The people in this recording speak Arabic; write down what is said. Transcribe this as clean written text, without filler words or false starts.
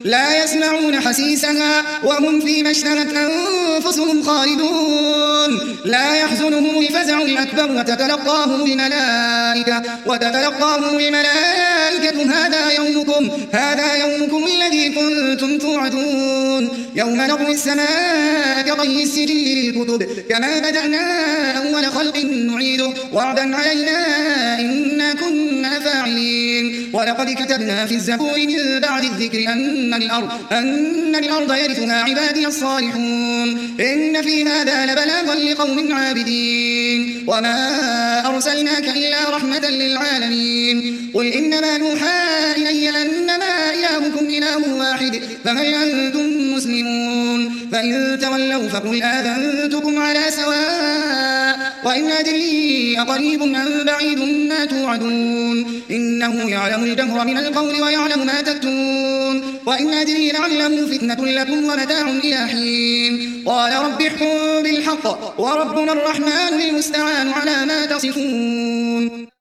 لا يسمعون حسيسها وهم فيما اشتهت أنفسهم خالدون لا يحزنهم الفزع الأكبر وتتلقاهم الملائكة هذا يومكم الذي كنتم توعدون يوم نطوي السماء كطي السجل للكتب كما بدأنا أول خلق نعيده وعدا علينا إنا كنا فاعلين ولقد كتبنا في الزبور من بعد الذكر أن الأرض يرثها عبادي الصالحون إن في هذا لبلاغا لقوم عابدين وما أرسلناك إلا رحمة للعالمين قل إنما يوحى إلي أنما إلهكم إله واحد فهل أنتم مسلمون فإن تولوا فقل آذنتكم على سواء وإن أدري أقريب أم بعيد ما توعدون إنه يعلم الجهر من القول ويعلم ما تكتمون وإن أدري لعله فتنة لكم ومتاع إلى حين قال رب احكم بالحق وربنا الرحمن المستعان على ما تصفون.